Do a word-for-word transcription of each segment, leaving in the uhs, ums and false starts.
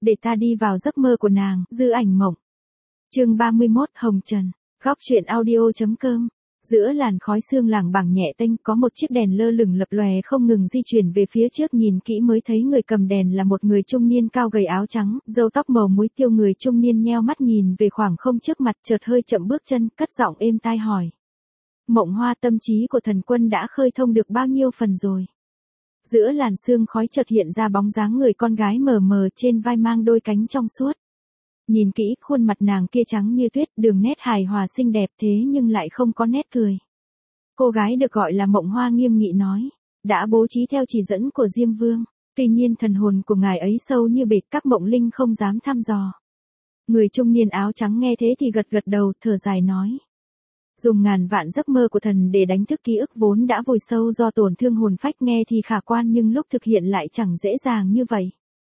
để ta đi vào giấc mơ của nàng, dư ảnh mộng. Chương ba mươi mốt, Hồng Trần. Góc truyện audio.com. Giữa làn khói sương lảng bảng nhẹ tênh có một chiếc đèn lơ lửng lập lòe không ngừng di chuyển về phía trước, nhìn kỹ mới thấy người cầm đèn là một người trung niên cao gầy áo trắng, râu tóc màu muối tiêu. Người trung niên nheo mắt nhìn về khoảng không trước mặt, chợt hơi chậm bước chân, cất giọng êm tai hỏi. Mộng Hoa, tâm trí của thần quân đã khơi thông được bao nhiêu phần rồi? Giữa làn sương khói chợt hiện ra bóng dáng người con gái mờ mờ, trên vai mang đôi cánh trong suốt. Nhìn kỹ, khuôn mặt nàng kia trắng như tuyết, đường nét hài hòa xinh đẹp thế nhưng lại không có nét cười. Cô gái được gọi là Mộng Hoa nghiêm nghị nói, đã bố trí theo chỉ dẫn của Diêm Vương, tuy nhiên thần hồn của ngài ấy sâu như bể, các mộng linh không dám thăm dò. Người trung niên áo trắng nghe thế thì gật gật đầu, thở dài nói. Dùng ngàn vạn giấc mơ của thần để đánh thức ký ức vốn đã vùi sâu do tổn thương hồn phách, nghe thì khả quan nhưng lúc thực hiện lại chẳng dễ dàng như vậy.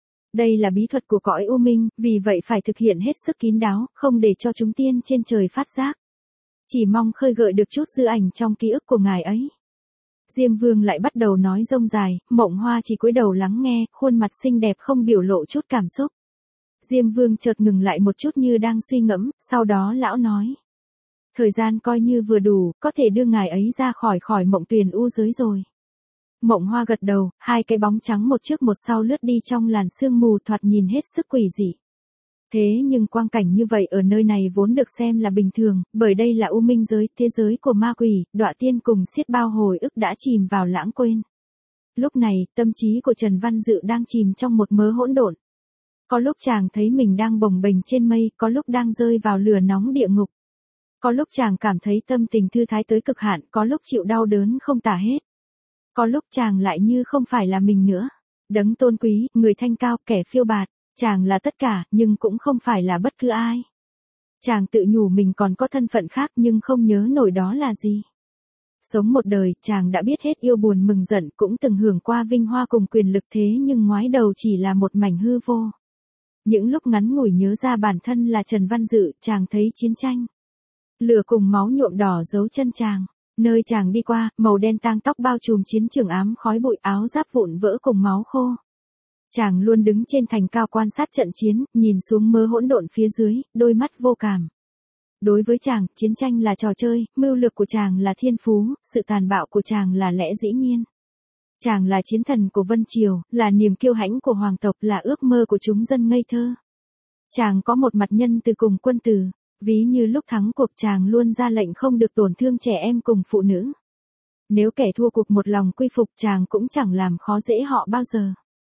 Đây là bí thuật của cõi u minh, vì vậy phải thực hiện hết sức kín đáo, không để cho chúng tiên trên trời phát giác. Chỉ mong khơi gợi được chút dư ảnh trong ký ức của ngài ấy. Diêm Vương lại bắt đầu nói rông dài, Mộng Hoa chỉ cúi đầu lắng nghe, khuôn mặt xinh đẹp không biểu lộ chút cảm xúc. Diêm Vương chợt ngừng lại một chút như đang suy ngẫm, sau đó lão nói. Thời gian coi như vừa đủ, có thể đưa ngài ấy ra khỏi khỏi mộng tuyền u giới rồi. Mộng Hoa gật đầu, hai cái bóng trắng một trước một sau lướt đi trong làn sương mù, thoạt nhìn hết sức quỷ dị. Thế nhưng quang cảnh như vậy ở nơi này vốn được xem là bình thường, bởi đây là u minh giới, thế giới của ma quỷ, đọa tiên cùng xiết bao hồi ức đã chìm vào lãng quên. Lúc này, tâm trí của Trần Văn Dự đang chìm trong một mớ hỗn độn. Có lúc chàng thấy mình đang bồng bềnh trên mây, có lúc đang rơi vào lửa nóng địa ngục. Có lúc chàng cảm thấy tâm tình thư thái tới cực hạn, có lúc chịu đau đớn không tả hết. Có lúc chàng lại như không phải là mình nữa. Đấng tôn quý, người thanh cao, kẻ phiêu bạt, chàng là tất cả, nhưng cũng không phải là bất cứ ai. Chàng tự nhủ mình còn có thân phận khác nhưng không nhớ nổi đó là gì. Sống một đời, chàng đã biết hết yêu buồn mừng giận, cũng từng hưởng qua vinh hoa cùng quyền lực, thế nhưng ngoái đầu chỉ là một mảnh hư vô. Những lúc ngắn ngủi nhớ ra bản thân là Trần Văn Dự, chàng thấy chiến tranh. Lửa cùng máu nhuộm đỏ dấu chân chàng. Nơi chàng đi qua, màu đen tang tóc bao trùm chiến trường, ám khói bụi, áo giáp vụn vỡ cùng máu khô. Chàng luôn đứng trên thành cao quan sát trận chiến, nhìn xuống mớ hỗn độn phía dưới, đôi mắt vô cảm. Đối với chàng, chiến tranh là trò chơi, mưu lược của chàng là thiên phú, sự tàn bạo của chàng là lẽ dĩ nhiên. Chàng là chiến thần của Vân Triều, là niềm kiêu hãnh của hoàng tộc, là ước mơ của chúng dân ngây thơ. Chàng có một mặt nhân từ cùng quân tử. Ví như lúc thắng cuộc, chàng luôn ra lệnh không được tổn thương trẻ em cùng phụ nữ. Nếu kẻ thua cuộc một lòng quy phục, chàng cũng chẳng làm khó dễ họ bao giờ.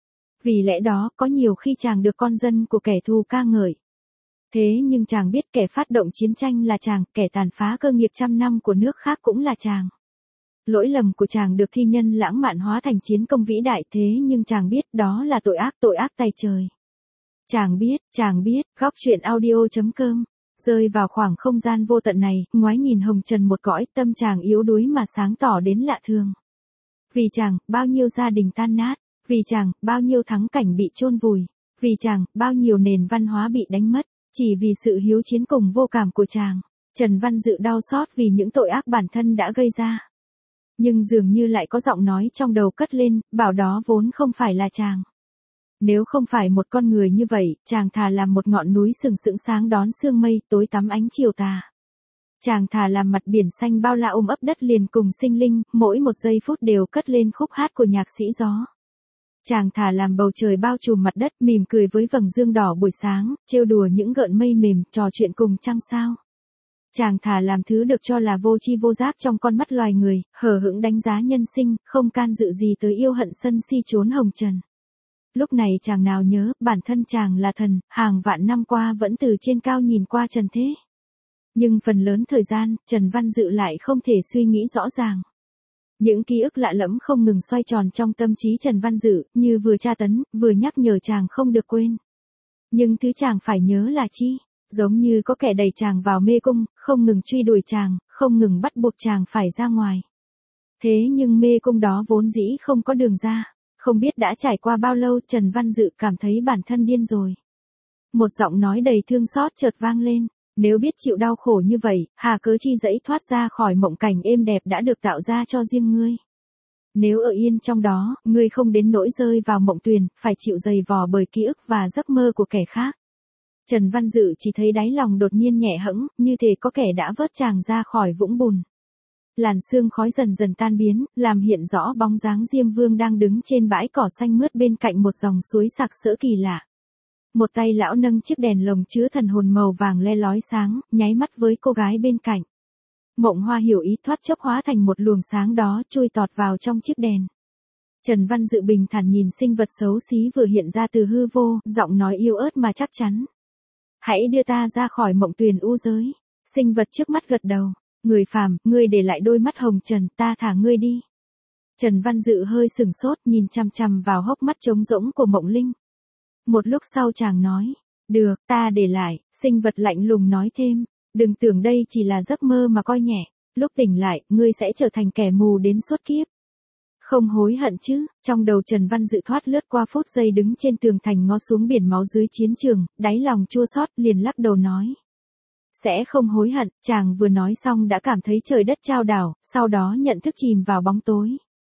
Vì lẽ đó, có nhiều khi chàng được con dân của kẻ thù ca ngợi. Thế nhưng chàng biết kẻ phát động chiến tranh là chàng, kẻ tàn phá cơ nghiệp trăm năm của nước khác cũng là chàng. Lỗi lầm của chàng được thi nhân lãng mạn hóa thành chiến công vĩ đại, thế nhưng chàng biết đó là tội ác, tội ác tay trời. Chàng biết, chàng biết, góc truyện audio.com. Rơi vào khoảng không gian vô tận này, ngoái nhìn hồng trần một cõi, tâm chàng yếu đuối mà sáng tỏ đến lạ thường. Vì chàng, bao nhiêu gia đình tan nát, vì chàng, bao nhiêu thắng cảnh bị chôn vùi, vì chàng, bao nhiêu nền văn hóa bị đánh mất, chỉ vì sự hiếu chiến cùng vô cảm của chàng. Trần Văn Dự đau xót vì những tội ác bản thân đã gây ra. Nhưng dường như lại có giọng nói trong đầu cất lên, bảo đó vốn không phải là chàng. Nếu không phải một con người như vậy, chàng thà làm một ngọn núi sừng sững sáng đón sương mây, tối tắm ánh chiều tà. Chàng thà làm mặt biển xanh bao la ôm ấp đất liền cùng sinh linh, mỗi một giây phút đều cất lên khúc hát của nhạc sĩ gió. Chàng thà làm bầu trời bao trùm mặt đất, mỉm cười với vầng dương đỏ buổi sáng, trêu đùa những gợn mây mềm, trò chuyện cùng trăng sao. Chàng thà làm thứ được cho là vô tri vô giác trong con mắt loài người, hờ hững đánh giá nhân sinh, không can dự gì tới yêu hận sân si trốn hồng trần. Lúc này chàng nào nhớ, bản thân chàng là thần, hàng vạn năm qua vẫn từ trên cao nhìn qua trần thế. Nhưng phần lớn thời gian, Trần Văn Dự lại không thể suy nghĩ rõ ràng. Những ký ức lạ lẫm không ngừng xoay tròn trong tâm trí Trần Văn Dự, như vừa tra tấn, vừa nhắc nhở chàng không được quên. Nhưng thứ chàng phải nhớ là chi? Giống như có kẻ đẩy chàng vào mê cung, không ngừng truy đuổi chàng, không ngừng bắt buộc chàng phải ra ngoài. Thế nhưng mê cung đó vốn dĩ không có đường ra. Không biết đã trải qua bao lâu, Trần Văn Dự cảm thấy bản thân điên rồi. Một giọng nói đầy thương xót chợt vang lên. Nếu biết chịu đau khổ như vậy, hà cớ chi dẫy thoát ra khỏi mộng cảnh êm đẹp đã được tạo ra cho riêng ngươi. Nếu ở yên trong đó, ngươi không đến nỗi rơi vào mộng tuyền, phải chịu dày vò bởi ký ức và giấc mơ của kẻ khác. Trần Văn Dự chỉ thấy đáy lòng đột nhiên nhẹ hẫng, như thể có kẻ đã vớt chàng ra khỏi vũng bùn. Làn sương khói dần dần tan biến, làm hiện rõ bóng dáng Diêm Vương đang đứng trên bãi cỏ xanh mướt bên cạnh một dòng suối sặc sỡ kỳ lạ. Một tay lão nâng chiếc đèn lồng chứa thần hồn màu vàng le lói sáng, nháy mắt với cô gái bên cạnh. Mộng Hoa hiểu ý thoát chốc hóa thành một luồng sáng đó chui tọt vào trong chiếc đèn. Trần Văn Dự bình thản nhìn sinh vật xấu xí vừa hiện ra từ hư vô, giọng nói yếu ớt mà chắc chắn. Hãy đưa ta ra khỏi mộng tuyền u giới. Sinh vật trước mắt gật đầu. Người phàm, ngươi để lại đôi mắt hồng trần, ta thả ngươi đi. Trần Văn Dự hơi sừng sốt nhìn chằm chằm vào hốc mắt trống rỗng của Mộng Linh. Một lúc sau chàng nói, được, ta để lại. Sinh vật lạnh lùng nói thêm, đừng tưởng đây chỉ là giấc mơ mà coi nhẹ. Lúc tỉnh lại, ngươi sẽ trở thành kẻ mù đến suốt kiếp. Không hối hận chứ. Trong đầu Trần Văn Dự thoát lướt qua phút giây đứng trên tường thành ngó xuống biển máu dưới chiến trường, đáy lòng chua xót liền lắc đầu nói. Sẽ không hối hận. Chàng vừa nói xong đã cảm thấy trời đất chao đảo, sau đó nhận thức chìm vào bóng tối.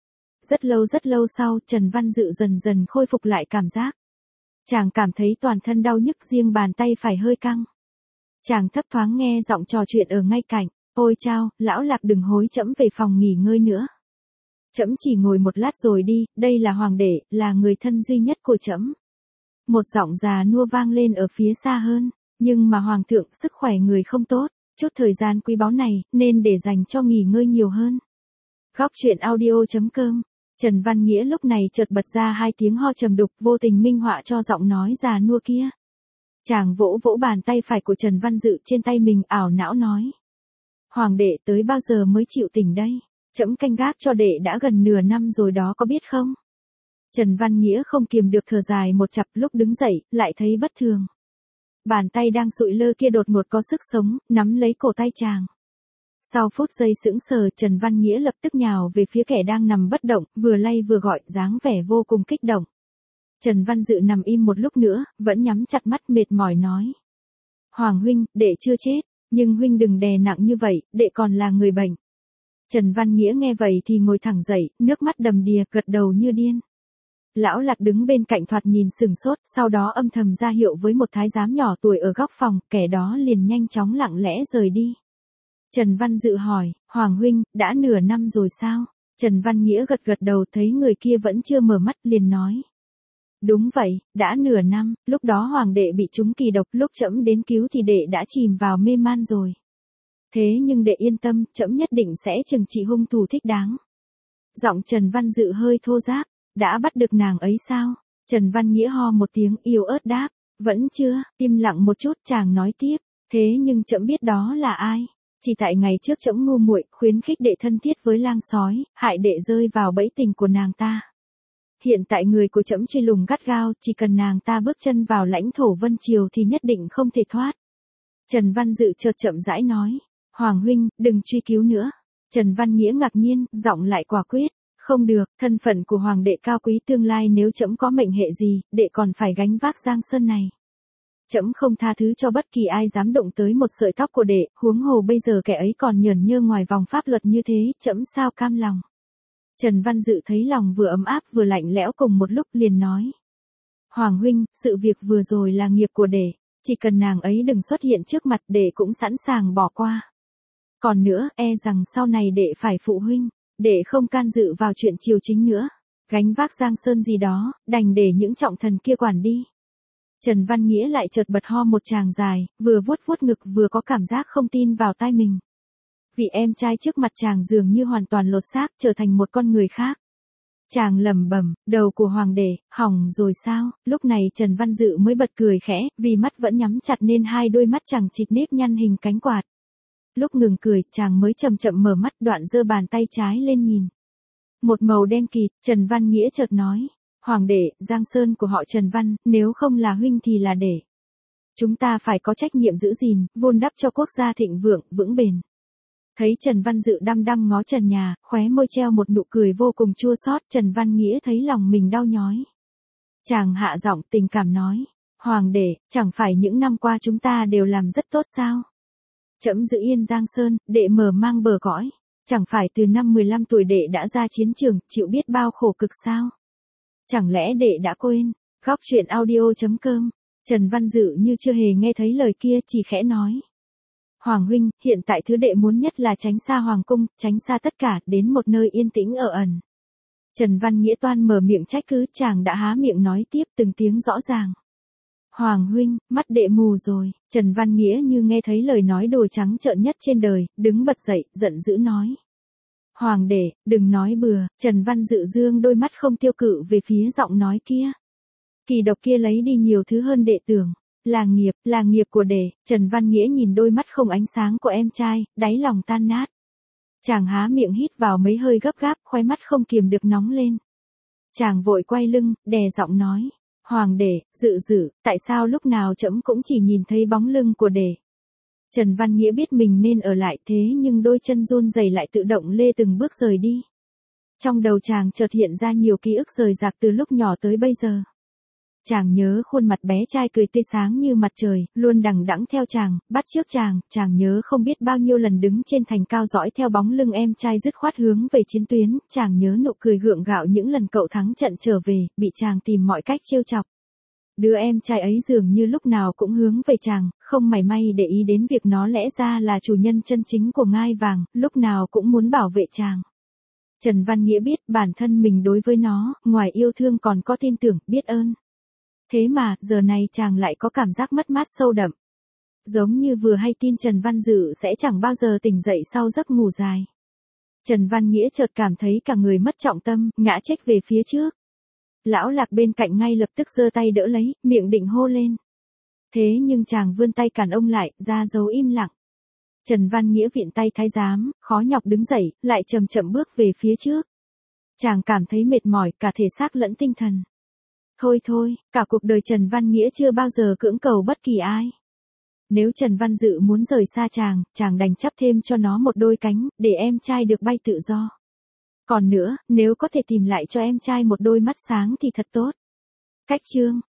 Rất lâu rất lâu sau, Trần Văn Dự dần dần khôi phục lại cảm giác. Chàng cảm thấy toàn thân đau nhức, riêng bàn tay phải hơi căng. Chàng thấp thoáng nghe giọng trò chuyện ở ngay cạnh. Ôi chao, lão Lạc đừng hối trẫm về phòng nghỉ ngơi nữa. Trẫm chỉ ngồi một lát rồi đi, đây là hoàng đệ, là người thân duy nhất của trẫm. Một giọng già nua vang lên ở phía xa hơn, nhưng mà hoàng thượng sức khỏe người không tốt, chút thời gian quý báu này, nên để dành cho nghỉ ngơi nhiều hơn. Góc truyện audio chấm com. Trần Văn Nghĩa lúc này chợt bật ra hai tiếng ho trầm đục, vô tình minh họa cho giọng nói già nua kia. Chàng vỗ vỗ bàn tay phải của Trần Văn Dự trên tay mình, ảo não nói. Hoàng đệ tới bao giờ mới chịu tỉnh đây? Trẫm canh gác cho đệ đã gần nửa năm rồi đó có biết không? Trần Văn Nghĩa không kiềm được thở dài một chặp, lúc đứng dậy, lại thấy bất thường. Bàn tay đang sụi lơ kia đột ngột có sức sống, nắm lấy cổ tay chàng. Sau phút giây sững sờ, Trần Văn Nghĩa lập tức nhào về phía kẻ đang nằm bất động, vừa lay vừa gọi, dáng vẻ vô cùng kích động. Trần Văn Dự nằm im một lúc nữa, vẫn nhắm chặt mắt mệt mỏi nói. Hoàng huynh, đệ chưa chết, nhưng huynh đừng đè nặng như vậy, đệ còn là người bệnh. Trần Văn Nghĩa nghe vậy thì ngồi thẳng dậy, nước mắt đầm đìa, gật đầu như điên. Lão Lạc đứng bên cạnh thoạt nhìn sừng sốt, sau đó âm thầm ra hiệu với một thái giám nhỏ tuổi ở góc phòng, kẻ đó liền nhanh chóng lặng lẽ rời đi. Trần Văn Dự hỏi, Hoàng huynh, đã nửa năm rồi sao? Trần Văn Nghĩa gật gật đầu, thấy người kia vẫn chưa mở mắt liền nói. Đúng vậy, đã nửa năm, lúc đó hoàng đệ bị trúng kỳ độc, lúc trẫm đến cứu thì đệ đã chìm vào mê man rồi. Thế nhưng đệ yên tâm, trẫm nhất định sẽ trừng trị hung thủ thích đáng. Giọng Trần Văn Dự hơi thô ráp, đã bắt được nàng ấy sao? Trần Văn Nghĩa ho một tiếng yếu ớt đáp, vẫn chưa. Im lặng một chút, chàng nói tiếp, thế nhưng trẫm biết đó là ai. Chỉ tại ngày trước trẫm ngu muội, khuyến khích đệ thân thiết với lang sói, hại đệ rơi vào bẫy tình của nàng ta. Hiện tại người của trẫm truy lùng gắt gao, chỉ cần nàng ta bước chân vào lãnh thổ Vân Triều thì nhất định không thể thoát. Trần Văn Dự chợt chậm rãi nói, Hoàng huynh, đừng truy cứu nữa. Trần Văn Nghĩa ngạc nhiên, giọng lại quả quyết, không được, thân phận của hoàng đệ cao quý, tương lai nếu trẫm có mệnh hệ gì, đệ còn phải gánh vác giang sơn này. Trẫm không tha thứ cho bất kỳ ai dám động tới một sợi tóc của đệ, huống hồ bây giờ kẻ ấy còn nhởn nhơ ngoài vòng pháp luật như thế, trẫm sao cam lòng. Trần Văn Dự thấy lòng vừa ấm áp vừa lạnh lẽo cùng một lúc liền nói. Hoàng huynh, sự việc vừa rồi là nghiệp của đệ, chỉ cần nàng ấy đừng xuất hiện trước mặt đệ cũng sẵn sàng bỏ qua. Còn nữa, e rằng sau này đệ phải phụ huynh, đệ không can dự vào chuyện triều chính nữa, gánh vác giang sơn gì đó, đành để những trọng thần kia quản đi. Trần Văn Nghĩa lại chợt bật ho một tràng dài, vừa vuốt vuốt ngực vừa có cảm giác không tin vào tai mình. Vị em trai trước mặt chàng dường như hoàn toàn lột xác, trở thành một con người khác. Chàng lẩm bẩm, đầu của hoàng đệ, hỏng rồi sao? Lúc này Trần Văn Dự mới bật cười khẽ, vì mắt vẫn nhắm chặt nên hai đôi mắt chàng chịt nếp nhăn hình cánh quạt. Lúc ngừng cười, chàng mới chậm chậm mở mắt, đoạn giơ bàn tay trái lên nhìn. Một màu đen kịt, Trần Văn Nghĩa chợt nói, Hoàng đệ, giang sơn của họ Trần Văn, nếu không là huynh thì là đệ. Chúng ta phải có trách nhiệm giữ gìn, vun đắp cho quốc gia thịnh vượng, vững bền. Thấy Trần Văn Dự đăm đăm ngó trần nhà, khóe môi treo một nụ cười vô cùng chua xót, Trần Văn Nghĩa thấy lòng mình đau nhói. Chàng hạ giọng tình cảm nói, Hoàng đệ, chẳng phải những năm qua chúng ta đều làm rất tốt sao? Trẫm giữ yên giang sơn, đệ mở mang bờ cõi. Chẳng phải từ năm mười lăm tuổi đệ đã ra chiến trường, chịu biết bao khổ cực sao? Chẳng lẽ đệ đã quên? Góc truyện audio chấm com. Trần Văn Dự như chưa hề nghe thấy lời kia, chỉ khẽ nói. Hoàng huynh, hiện tại thứ đệ muốn nhất là tránh xa hoàng cung, tránh xa tất cả, đến một nơi yên tĩnh ở ẩn. Trần Văn Nghĩa toan mở miệng trách cứ, chàng đã há miệng nói tiếp từng tiếng rõ ràng. Hoàng huynh, mắt đệ mù rồi. Trần Văn Nghĩa như nghe thấy lời nói đồ trắng trợn nhất trên đời, đứng bật dậy, giận dữ nói. Hoàng đệ, đừng nói bừa. Trần Văn Dự dương đôi mắt không tiêu cự về phía giọng nói kia. Kỳ độc kia lấy đi nhiều thứ hơn đệ tưởng. Là nghiệp, là nghiệp của đệ. Trần Văn Nghĩa nhìn đôi mắt không ánh sáng của em trai, đáy lòng tan nát. Chàng há miệng hít vào mấy hơi gấp gáp, khóe mắt không kiềm được nóng lên. Chàng vội quay lưng, đè giọng nói. Hoàng đệ, Dự Dự, tại sao lúc nào trẫm cũng chỉ nhìn thấy bóng lưng của đệ? Trần Văn Nghĩa biết mình nên ở lại, thế nhưng đôi chân run rẩy lại tự động lê từng bước rời đi. Trong đầu chàng chợt hiện ra nhiều ký ức rời rạc từ lúc nhỏ tới bây giờ. Chàng nhớ khuôn mặt bé trai cười tươi sáng như mặt trời, luôn đằng đẵng theo chàng, bắt chước chàng, chàng nhớ không biết bao nhiêu lần đứng trên thành cao dõi theo bóng lưng em trai dứt khoát hướng về chiến tuyến, chàng nhớ nụ cười gượng gạo những lần cậu thắng trận trở về, bị chàng tìm mọi cách trêu chọc. Đứa em trai ấy dường như lúc nào cũng hướng về chàng, không mảy may để ý đến việc nó lẽ ra là chủ nhân chân chính của ngai vàng, lúc nào cũng muốn bảo vệ chàng. Trần Văn Nghĩa biết bản thân mình đối với nó, ngoài yêu thương còn có tin tưởng, biết ơn. Thế mà, giờ này chàng lại có cảm giác mất mát sâu đậm. Giống như vừa hay tin Trần Văn Dự sẽ chẳng bao giờ tỉnh dậy sau giấc ngủ dài. Trần Văn Nghĩa chợt cảm thấy cả người mất trọng tâm, ngã chếch về phía trước. Lão Lạc bên cạnh ngay lập tức giơ tay đỡ lấy, miệng định hô lên. Thế nhưng chàng vươn tay cản ông lại, ra dấu im lặng. Trần Văn Nghĩa viện tay thái giám, khó nhọc đứng dậy, lại chậm chậm bước về phía trước. Chàng cảm thấy mệt mỏi cả thể xác lẫn tinh thần. Thôi thôi, cả cuộc đời Trần Văn Nghĩa chưa bao giờ cưỡng cầu bất kỳ ai. Nếu Trần Văn Dự muốn rời xa chàng, chàng đành chắp thêm cho nó một đôi cánh, để em trai được bay tự do. Còn nữa, nếu có thể tìm lại cho em trai một đôi mắt sáng thì thật tốt. Cách chương.